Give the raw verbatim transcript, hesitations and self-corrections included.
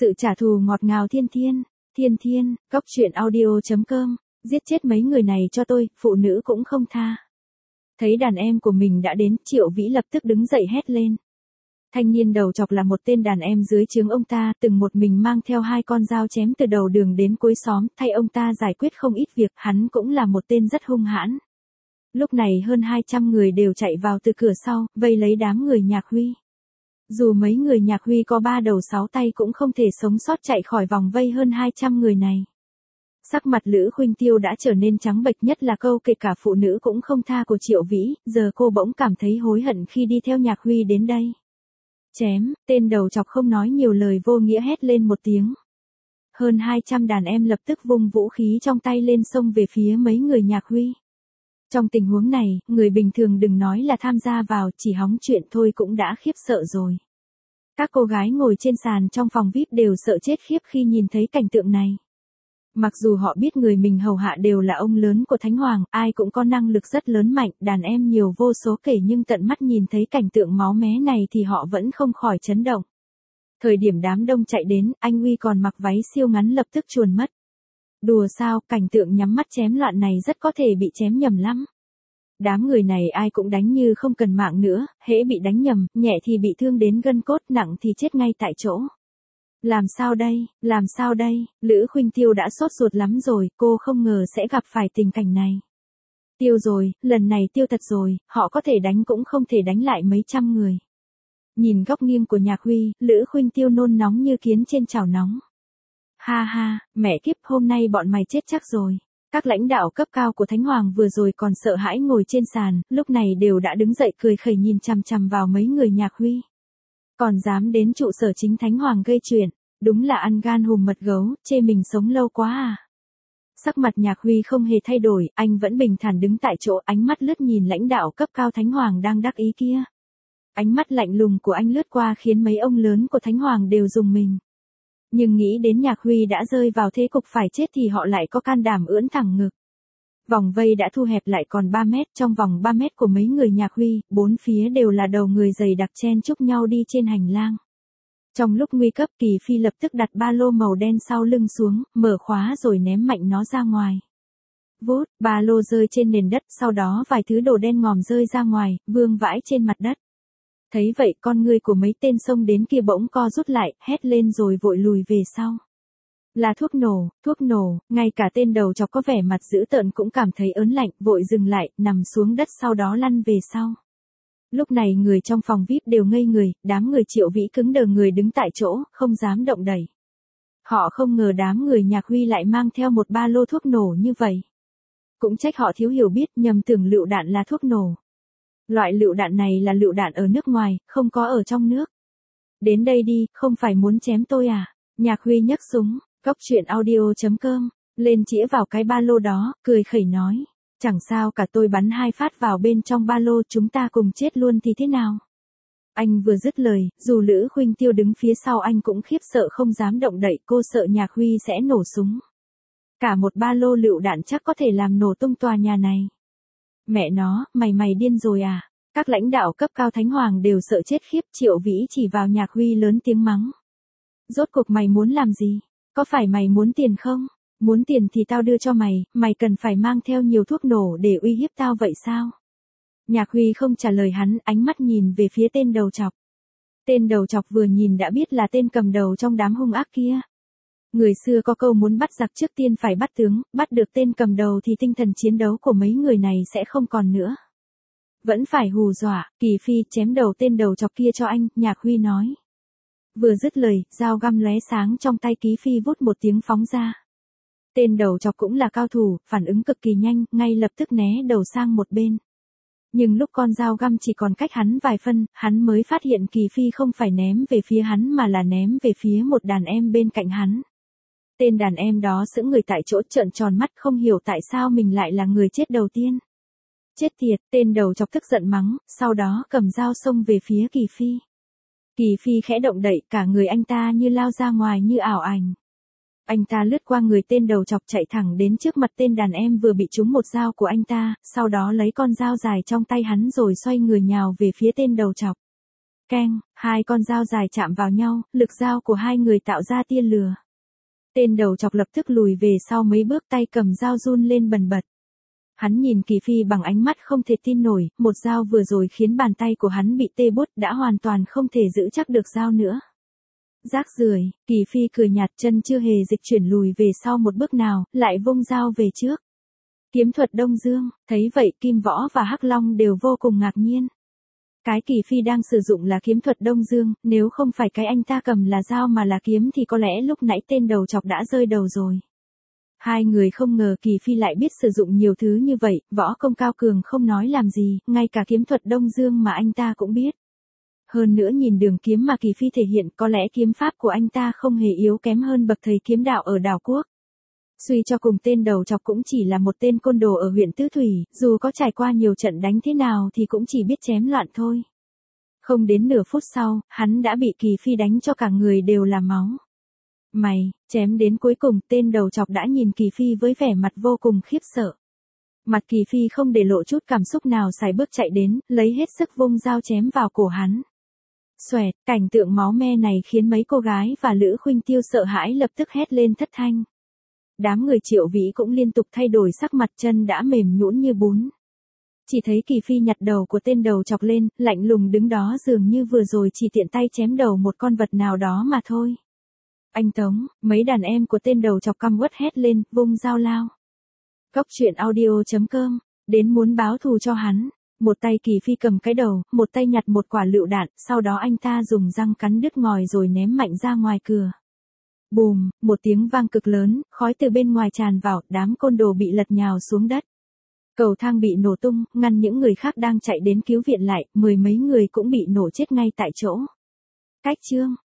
Sự trả thù ngọt ngào thiên thiên, thiên thiên, góc truyện audio.com, giết chết mấy người này cho tôi, phụ nữ cũng không tha. Thấy đàn em của mình đã đến, Triệu Vĩ lập tức đứng dậy hét lên. Thanh niên đầu chọc là một tên đàn em dưới trướng ông ta, từng một mình mang theo hai con dao chém từ đầu đường đến cuối xóm, thay ông ta giải quyết không ít việc, hắn cũng là một tên rất hung hãn. Lúc này hơn hai trăm người đều chạy vào từ cửa sau, vây lấy đám người Nhạc Huy. Dù mấy người Nhạc Huy có ba đầu sáu tay cũng không thể sống sót chạy khỏi vòng vây hơn hai trăm người này. Sắc mặt Lữ Khuynh Tiêu đã trở nên trắng bệch, nhất là câu kể cả phụ nữ cũng không tha của Triệu Vĩ, giờ cô bỗng cảm thấy hối hận khi đi theo Nhạc Huy đến đây. Chém, tên đầu chọc không nói nhiều lời vô nghĩa hét lên một tiếng. Hơn hai trăm đàn em lập tức vung vũ khí trong tay lên xông về phía mấy người Nhạc Huy. Trong tình huống này, người bình thường đừng nói là tham gia vào, chỉ hóng chuyện thôi cũng đã khiếp sợ rồi. Các cô gái ngồi trên sàn trong phòng vi ai pi đều sợ chết khiếp khi nhìn thấy cảnh tượng này. Mặc dù họ biết người mình hầu hạ đều là ông lớn của Thánh Hoàng, ai cũng có năng lực rất lớn mạnh, đàn em nhiều vô số kể, nhưng tận mắt nhìn thấy cảnh tượng máu mé này thì họ vẫn không khỏi chấn động. Thời điểm đám đông chạy đến, anh Huy còn mặc váy siêu ngắn lập tức chuồn mất. Đùa sao, cảnh tượng nhắm mắt chém loạn này rất có thể bị chém nhầm lắm. Đám người này ai cũng đánh như không cần mạng nữa, hễ bị đánh nhầm, nhẹ thì bị thương đến gân cốt, nặng thì chết ngay tại chỗ. Làm sao đây, làm sao đây, Lữ Khuynh Tiêu đã sốt ruột lắm rồi, cô không ngờ sẽ gặp phải tình cảnh này. Tiêu rồi, lần này tiêu thật rồi, họ có thể đánh cũng không thể đánh lại mấy trăm người. Nhìn góc nghiêng của Nhạc Huy, Lữ Khuynh Tiêu nôn nóng như kiến trên chảo nóng. Ha ha, mẹ kiếp, hôm nay bọn mày chết chắc rồi. Các lãnh đạo cấp cao của Thánh Hoàng vừa rồi còn sợ hãi ngồi trên sàn, lúc này đều đã đứng dậy cười khẩy nhìn chằm chằm vào mấy người Nhạc Huy. Còn dám đến trụ sở chính Thánh Hoàng gây chuyện, đúng là ăn gan hùm mật gấu, chê mình sống lâu quá à. Sắc mặt Nhạc Huy không hề thay đổi, anh vẫn bình thản đứng tại chỗ, ánh mắt lướt nhìn lãnh đạo cấp cao Thánh Hoàng đang đắc ý kia. Ánh mắt lạnh lùng của anh lướt qua khiến mấy ông lớn của Thánh Hoàng đều rùng mình. Nhưng nghĩ đến Nhạc Huy đã rơi vào thế cục phải chết thì họ lại có can đảm ưỡn thẳng ngực. Vòng vây đã thu hẹp lại còn ba mét, trong vòng ba mét của mấy người Nhạc Huy, bốn phía đều là đầu người dày đặc chen chúc nhau đi trên hành lang. Trong lúc nguy cấp, Kỳ Phi lập tức đặt ba lô màu đen sau lưng xuống, mở khóa rồi ném mạnh nó ra ngoài. Vút, ba lô rơi trên nền đất, sau đó vài thứ đồ đen ngòm rơi ra ngoài, vương vãi trên mặt đất. Thấy vậy, con ngươi của mấy tên xông đến kia bỗng co rút lại, hét lên rồi vội lùi về sau. Là thuốc nổ, thuốc nổ, ngay cả tên đầu chọc có vẻ mặt dữ tợn cũng cảm thấy ớn lạnh, vội dừng lại, nằm xuống đất sau đó lăn về sau. Lúc này người trong phòng vi ai pi đều ngây người, đám người Triệu Vĩ cứng đờ người đứng tại chỗ, không dám động đẩy. Họ không ngờ đám người Nhạc Huy lại mang theo một ba lô thuốc nổ như vậy. Cũng trách họ thiếu hiểu biết, nhầm tưởng lựu đạn là thuốc nổ. Loại lựu đạn này là lựu đạn ở nước ngoài, không có ở trong nước. Đến đây đi, không phải muốn chém tôi à? Nhạc Huy nhấc súng, góc truyện audio.com, lên chĩa vào cái ba lô đó, cười khẩy nói. Chẳng sao cả, tôi bắn hai phát vào bên trong ba lô, chúng ta cùng chết luôn thì thế nào? Anh vừa dứt lời, dù Lữ Khuynh Tiêu đứng phía sau anh cũng khiếp sợ không dám động đậy, cô sợ Nhạc Huy sẽ nổ súng. Cả một ba lô lựu đạn chắc có thể làm nổ tung tòa nhà này. Mẹ nó, mày mày điên rồi à? Các lãnh đạo cấp cao Thánh Hoàng đều sợ chết khiếp, Triệu Vĩ chỉ vào Nhạc Huy lớn tiếng mắng. Rốt cuộc mày muốn làm gì? Có phải mày muốn tiền không? Muốn tiền thì tao đưa cho mày, mày cần phải mang theo nhiều thuốc nổ để uy hiếp tao vậy sao? Nhạc Huy không trả lời hắn, ánh mắt nhìn về phía tên đầu chọc. Tên đầu chọc vừa nhìn đã biết là tên cầm đầu trong đám hung ác kia. Người xưa có câu muốn bắt giặc trước tiên phải bắt tướng, bắt được tên cầm đầu thì tinh thần chiến đấu của mấy người này sẽ không còn nữa. Vẫn phải hù dọa, Kỳ Phi chém đầu tên đầu chọc kia cho anh, Nhạc Huy nói. Vừa dứt lời, dao găm lóe sáng trong tay Kỳ Phi vút một tiếng phóng ra. Tên đầu chọc cũng là cao thủ, phản ứng cực kỳ nhanh, ngay lập tức né đầu sang một bên. Nhưng lúc con dao găm chỉ còn cách hắn vài phân, hắn mới phát hiện Kỳ Phi không phải ném về phía hắn mà là ném về phía một đàn em bên cạnh hắn. Tên đàn em đó sững người tại chỗ, trợn tròn mắt không hiểu tại sao mình lại là người chết đầu tiên. Chết tiệt, tên đầu chọc tức giận mắng, sau đó cầm dao xông về phía Kỳ Phi. Kỳ Phi khẽ động đậy, cả người anh ta như lao ra ngoài như ảo ảnh. Anh ta lướt qua người tên đầu chọc chạy thẳng đến trước mặt tên đàn em vừa bị trúng một dao của anh ta, sau đó lấy con dao dài trong tay hắn rồi xoay người nhào về phía tên đầu chọc. Keng, hai con dao dài chạm vào nhau, lực dao của hai người tạo ra tia lửa. Tên đầu chọc lập tức lùi về sau mấy bước, tay cầm dao run lên bần bật. Hắn nhìn Kỳ Phi bằng ánh mắt không thể tin nổi, một dao vừa rồi khiến bàn tay của hắn bị tê buốt, đã hoàn toàn không thể giữ chắc được dao nữa. Rác rưởi, Kỳ Phi cười nhạt, chân chưa hề dịch chuyển lùi về sau một bước nào, lại vung dao về trước. Kiếm thuật Đông Dương, thấy vậy Kim Võ và Hắc Long đều vô cùng ngạc nhiên. Cái Kỳ Phi đang sử dụng là kiếm thuật Đông Dương, nếu không phải cái anh ta cầm là dao mà là kiếm thì có lẽ lúc nãy tên đầu chọc đã rơi đầu rồi. Hai người không ngờ Kỳ Phi lại biết sử dụng nhiều thứ như vậy, võ công cao cường không nói làm gì, ngay cả kiếm thuật Đông Dương mà anh ta cũng biết. Hơn nữa nhìn đường kiếm mà Kỳ Phi thể hiện, có lẽ kiếm pháp của anh ta không hề yếu kém hơn bậc thầy kiếm đạo ở đảo quốc. Suy cho cùng tên đầu chọc cũng chỉ là một tên côn đồ ở huyện Tứ Thủy, dù có trải qua nhiều trận đánh thế nào thì cũng chỉ biết chém loạn thôi. Không đến nửa phút sau, hắn đã bị Kỳ Phi đánh cho cả người đều là máu. Mày, chém đến cuối cùng, tên đầu chọc đã nhìn Kỳ Phi với vẻ mặt vô cùng khiếp sợ. Mặt Kỳ Phi không để lộ chút cảm xúc nào, sải bước chạy đến, lấy hết sức vung dao chém vào cổ hắn. Xoẹt, cảnh tượng máu me này khiến mấy cô gái và Lữ Khuynh Tiêu sợ hãi lập tức hét lên thất thanh. Đám người Triệu Vĩ cũng liên tục thay đổi sắc mặt, chân đã mềm nhũn như bún. Chỉ thấy Kỳ Phi nhặt đầu của tên đầu chọc lên, lạnh lùng đứng đó dường như vừa rồi chỉ tiện tay chém đầu một con vật nào đó mà thôi. Anh Tống, mấy đàn em của tên đầu chọc căm uất hét lên, vung dao lao. Cốc truyện audio chấm com, đến muốn báo thù cho hắn. Một tay Kỳ Phi cầm cái đầu, một tay nhặt một quả lựu đạn, sau đó anh ta dùng răng cắn đứt ngòi rồi ném mạnh ra ngoài cửa. Bùm, một tiếng vang cực lớn, khói từ bên ngoài tràn vào, đám côn đồ bị lật nhào xuống đất. Cầu thang bị nổ tung, ngăn những người khác đang chạy đến cứu viện lại, mười mấy người cũng bị nổ chết ngay tại chỗ. Cách chương